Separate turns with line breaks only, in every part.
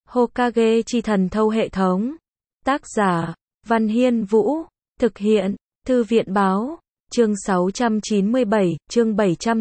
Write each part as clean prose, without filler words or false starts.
Hokage chi thần thâu hệ thống. Tác giả, Văn Hiên Vũ. Thực hiện, Thư viện Báo. Chương 697, chương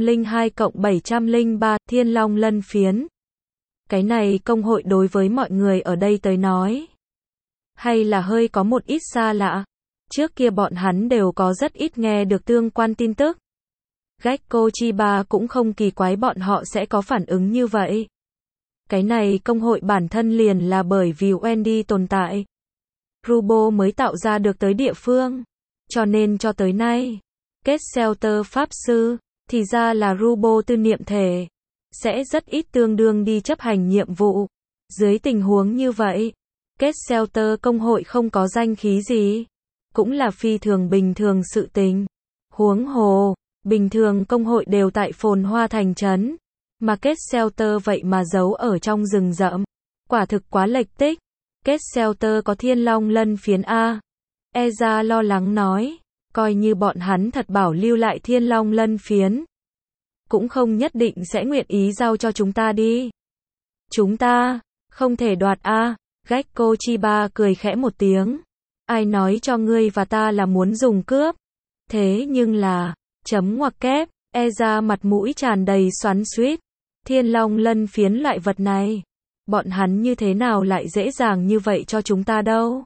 702-703, Thiên Long Lân Phiến. Cái này công hội đối với mọi người ở đây tới nói, hay là hơi có một ít xa lạ. Trước kia bọn hắn đều có rất ít nghe được tương quan tin tức. Gekko Chiba cũng không kỳ quái bọn họ sẽ có phản ứng như vậy. Cái này công hội bản thân liền là bởi vì Wendy tồn tại, Rubo mới tạo ra được tới địa phương. Cho nên cho tới nay, kết Shelter Pháp Sư, thì ra là Rubo tư niệm thể, sẽ rất ít tương đương đi chấp hành nhiệm vụ. Dưới tình huống như vậy, kết Shelter công hội không có danh khí gì, cũng là phi thường bình thường sự tình. Huống hồ, bình thường công hội đều tại phồn hoa thành trấn, mà kết Shelter vậy mà giấu ở trong rừng rậm, quả thực quá lệch tích. Kết Shelter có Thiên Long Lân Phiến a. Eza lo lắng nói, coi như bọn hắn thật bảo lưu lại Thiên Long Lân Phiến, cũng không nhất định sẽ nguyện ý giao cho chúng ta đi. Chúng ta không thể đoạt a. Gekko Chiba cười khẽ một tiếng. Ai nói cho ngươi và ta là muốn dùng cướp? Thế nhưng là, chấm ngoặc kép, Eza mặt mũi tràn đầy xoắn xuýt. Thiên Long Lân Phiến loại vật này, bọn hắn như thế nào lại dễ dàng như vậy cho chúng ta đâu?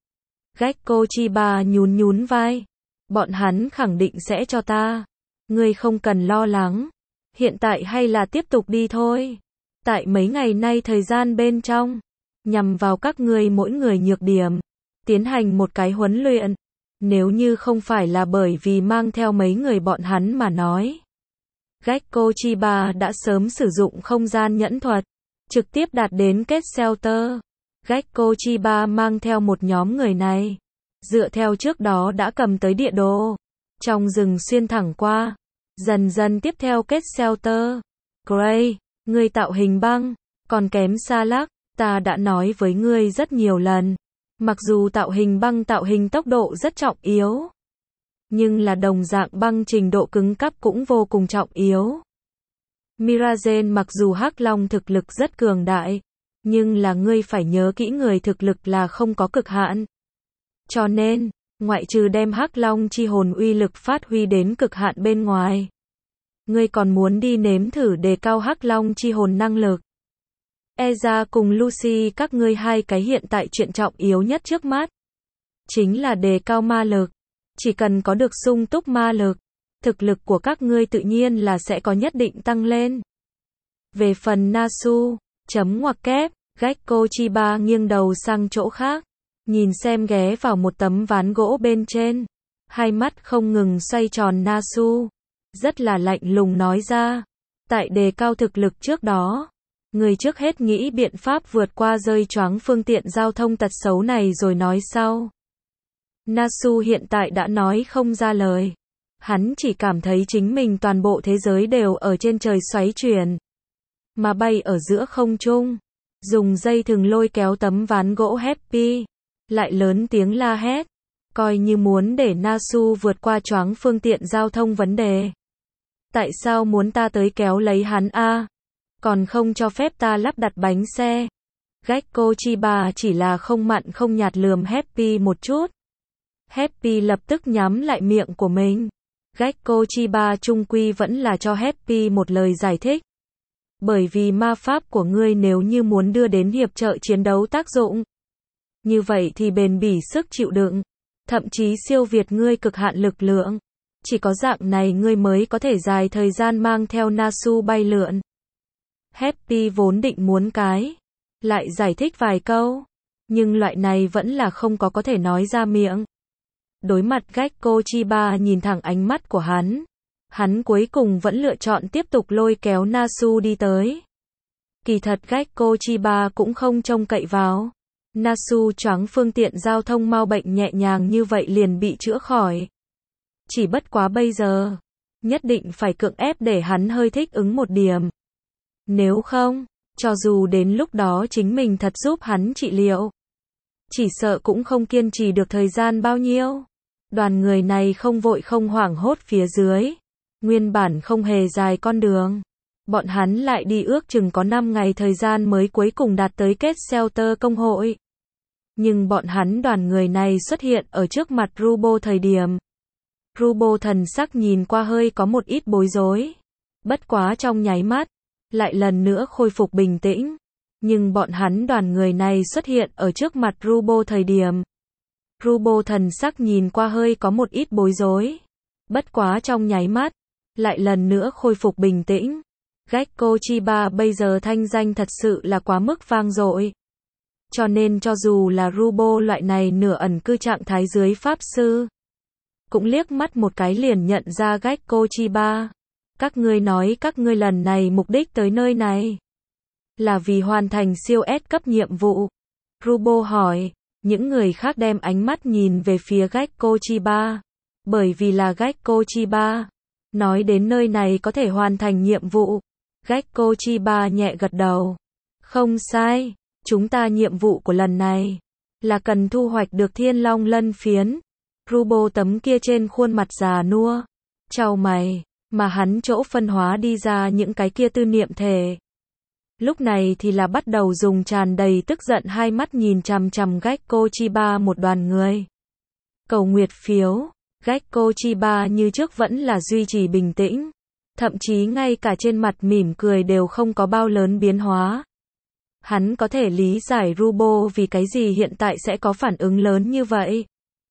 Gekko Chiba nhún nhún vai. Bọn hắn khẳng định sẽ cho ta. Ngươi không cần lo lắng. Hiện tại hay là tiếp tục đi thôi. Tại mấy ngày nay thời gian bên trong, nhằm vào các ngươi mỗi người nhược điểm, tiến hành một cái huấn luyện. Nếu như không phải là bởi vì mang theo mấy người bọn hắn mà nói, Gekko Chiba đã sớm sử dụng không gian nhẫn thuật, trực tiếp đạt đến kết Shelter. Gekko Chiba mang theo một nhóm người này, dựa theo trước đó đã cầm tới địa đồ, trong rừng xuyên thẳng qua, dần dần tiếp theo kết Shelter. Gray, ngươi tạo hình băng, còn kém xa lắc, ta đã nói với ngươi rất nhiều lần. Mặc dù tạo hình băng tạo hình tốc độ rất trọng yếu, nhưng là đồng dạng băng trình độ cứng cáp cũng vô cùng trọng yếu. Mirazen mặc dù Hắc Long thực lực rất cường đại, nhưng là ngươi phải nhớ kỹ người thực lực là không có cực hạn. Cho nên, ngoại trừ đem Hắc Long chi hồn uy lực phát huy đến cực hạn bên ngoài, ngươi còn muốn đi nếm thử đề cao Hắc Long chi hồn năng lực. Eza cùng Lucy các ngươi hai cái hiện tại chuyện trọng yếu nhất trước mắt chính là đề cao ma lực. Chỉ cần có được sung túc ma lực, thực lực của các ngươi tự nhiên là sẽ có nhất định tăng lên. Về phần Nasu, chấm ngoặc kép, Gekko Chiba nghiêng đầu sang chỗ khác, nhìn xem ghé vào một tấm ván gỗ bên trên, hai mắt không ngừng xoay tròn Nasu, rất là lạnh lùng nói ra, tại đề cao thực lực trước đó, người trước hết nghĩ biện pháp vượt qua rơi choáng phương tiện giao thông tật xấu này rồi nói sau. Nasu hiện tại đã nói không ra lời. Hắn chỉ cảm thấy chính mình toàn bộ thế giới đều ở trên trời xoáy chuyển, mà bay ở giữa không trung, dùng dây thừng lôi kéo tấm ván gỗ Happy, lại lớn tiếng la hét, coi như muốn để Nasu vượt qua choáng phương tiện giao thông vấn đề. Tại sao muốn ta tới kéo lấy hắn a? Còn không cho phép ta lắp đặt bánh xe. Gekko Chiba chỉ là không mặn không nhạt lườm Happy một chút. Happy lập tức nhắm lại miệng của mình. Gekko Chiba trung quy vẫn là cho Happy một lời giải thích. Bởi vì ma pháp của ngươi nếu như muốn đưa đến hiệp trợ chiến đấu tác dụng, như vậy thì bền bỉ sức chịu đựng, thậm chí siêu việt ngươi cực hạn lực lượng. Chỉ có dạng này ngươi mới có thể dài thời gian mang theo Nasu bay lượn. Happy vốn định muốn lại giải thích vài câu, nhưng loại này vẫn là không có thể nói ra miệng. Đối mặt Gekko Chiba nhìn thẳng ánh mắt của hắn cuối cùng vẫn lựa chọn tiếp tục lôi kéo Nasu đi tới. Kỳ thật Gekko Chiba cũng không trông cậy vào Nasu choáng phương tiện giao thông mau bệnh nhẹ nhàng như vậy liền bị chữa khỏi. Chỉ bất quá bây giờ, nhất định phải cưỡng ép để hắn hơi thích ứng một điểm. Nếu không, cho dù đến lúc đó chính mình thật giúp hắn trị liệu, chỉ sợ cũng không kiên trì được thời gian bao nhiêu. Đoàn người này không vội không hoảng hốt phía dưới, nguyên bản không hề dài con đường, Bọn hắn lại đi ước chừng có 5 ngày thời gian mới cuối cùng đạt tới kết Shelter công hội. Nhưng bọn hắn đoàn người này xuất hiện ở trước mặt Rubo thời điểm. Rubo thần sắc nhìn qua hơi có một ít bối rối. Bất quá trong nháy mắt, lại lần nữa khôi phục bình tĩnh. Nhưng bọn hắn đoàn người này xuất hiện ở trước mặt Rubo thời điểm. Rubo thần sắc nhìn qua hơi có một ít bối rối. Bất quá trong nháy mắt, lại lần nữa khôi phục bình tĩnh. Gekko Chiba bây giờ thanh danh thật sự là quá mức vang dội. Cho nên cho dù là Rubo loại này nửa ẩn cư trạng thái dưới pháp sư, cũng liếc mắt một cái liền nhận ra Gekko Chiba. Các ngươi nói các ngươi lần này mục đích tới nơi này là vì hoàn thành siêu S cấp nhiệm vụ. Rubo hỏi, những người khác đem ánh mắt nhìn về phía Gekko Chiba. Bởi vì là Gekko Chiba nói đến nơi này có thể hoàn thành nhiệm vụ. Gekko Chiba nhẹ gật đầu. Không sai, chúng ta nhiệm vụ của lần này là cần thu hoạch được Thiên Long Lân phiến. Rubo tấm kia trên khuôn mặt già nua, chau mày, mà hắn chỗ phân hóa đi ra những cái kia tư niệm thể. Lúc này thì là bắt đầu dùng tràn đầy tức giận hai mắt nhìn chằm chằm Gekko Chiba một đoàn người. Cầu nguyệt phiếu, Gekko Chiba như trước vẫn là duy trì bình tĩnh. Thậm chí ngay cả trên mặt mỉm cười đều không có bao lớn biến hóa. Hắn có thể lý giải Rubo vì cái gì hiện tại sẽ có phản ứng lớn như vậy.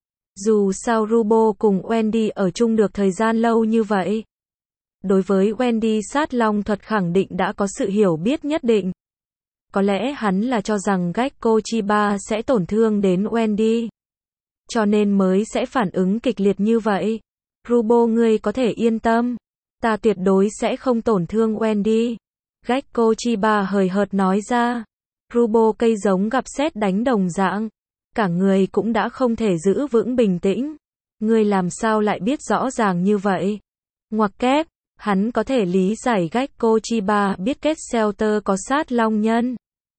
Dù sao Rubo cùng Wendy ở chung được thời gian lâu như vậy. Đối với Wendy sát long thuật khẳng định đã có sự hiểu biết nhất định. Có lẽ hắn là cho rằng Gekko Chiba sẽ tổn thương đến Wendy. Cho nên mới sẽ phản ứng kịch liệt như vậy. Rubo ngươi có thể yên tâm. Ta tuyệt đối sẽ không tổn thương Wendy. Gekko Chiba hời hợt nói ra. Rubo cây giống gặp sét đánh đồng dạng. Cả người cũng đã không thể giữ vững bình tĩnh. Ngươi làm sao lại biết rõ ràng như vậy? Ngoặc kép, hắn có thể lý giải Gekko Chiba biết kết Shelter có sát long nhân.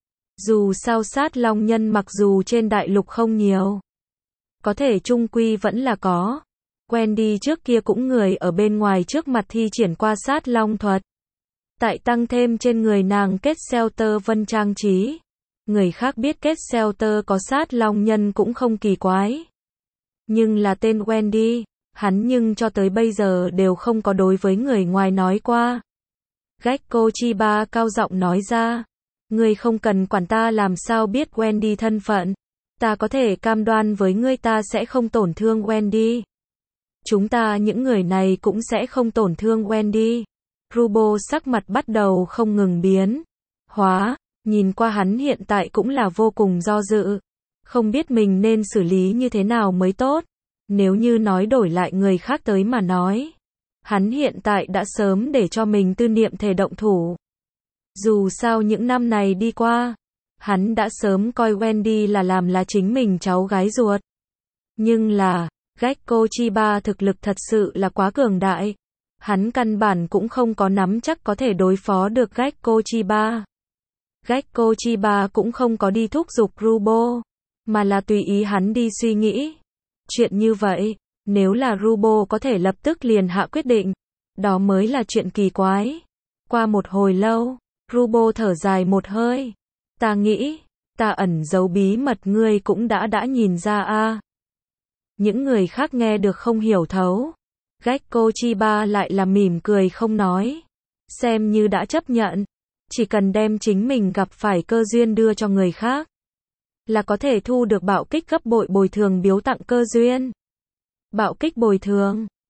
Dù sao sát long nhân mặc dù trên đại lục không nhiều, có thể chung quy vẫn là có. Wendy trước kia cũng người ở bên ngoài trước mặt thi triển qua sát long thuật. Tại tăng thêm trên người nàng kết Shelter vân trang trí. Người khác biết kết Shelter có sát long nhân cũng không kỳ quái. Nhưng là tên Wendy, hắn nhưng cho tới bây giờ đều không có đối với người ngoài nói qua. Gekko Chiba cao giọng nói ra. Ngươi không cần quản ta làm sao biết Wendy thân phận. Ta có thể cam đoan với ngươi ta sẽ không tổn thương Wendy. Chúng ta những người này cũng sẽ không tổn thương Wendy. Rubo sắc mặt bắt đầu không ngừng biến hóa, nhìn qua hắn hiện tại cũng là vô cùng do dự. Không biết mình nên xử lý như thế nào mới tốt. Nếu như nói đổi lại người khác tới mà nói, hắn hiện tại đã sớm để cho mình tư niệm thể động thủ. Dù sao những năm này đi qua, hắn đã sớm coi Wendy là chính mình cháu gái ruột. Nhưng là, Gekko Chiba thực lực thật sự là quá cường đại. Hắn căn bản cũng không có nắm chắc có thể đối phó được Gekko Chiba. Gekko Chiba cũng không có đi thúc giục Rubo, mà là tùy ý hắn đi suy nghĩ. Chuyện như vậy, nếu là Rubo có thể lập tức liền hạ quyết định, đó mới là chuyện kỳ quái. Qua một hồi lâu, Rubo thở dài một hơi. Ta nghĩ, ta ẩn giấu bí mật ngươi cũng đã nhìn ra a. Những người khác nghe được không hiểu thấu. Gekko Chiba lại là mỉm cười không nói. Xem như đã chấp nhận. Chỉ cần đem chính mình gặp phải cơ duyên đưa cho người khác, là có thể thu được bạo kích gấp bội bồi thường biếu tặng cơ duyên. Bạo kích bồi thường.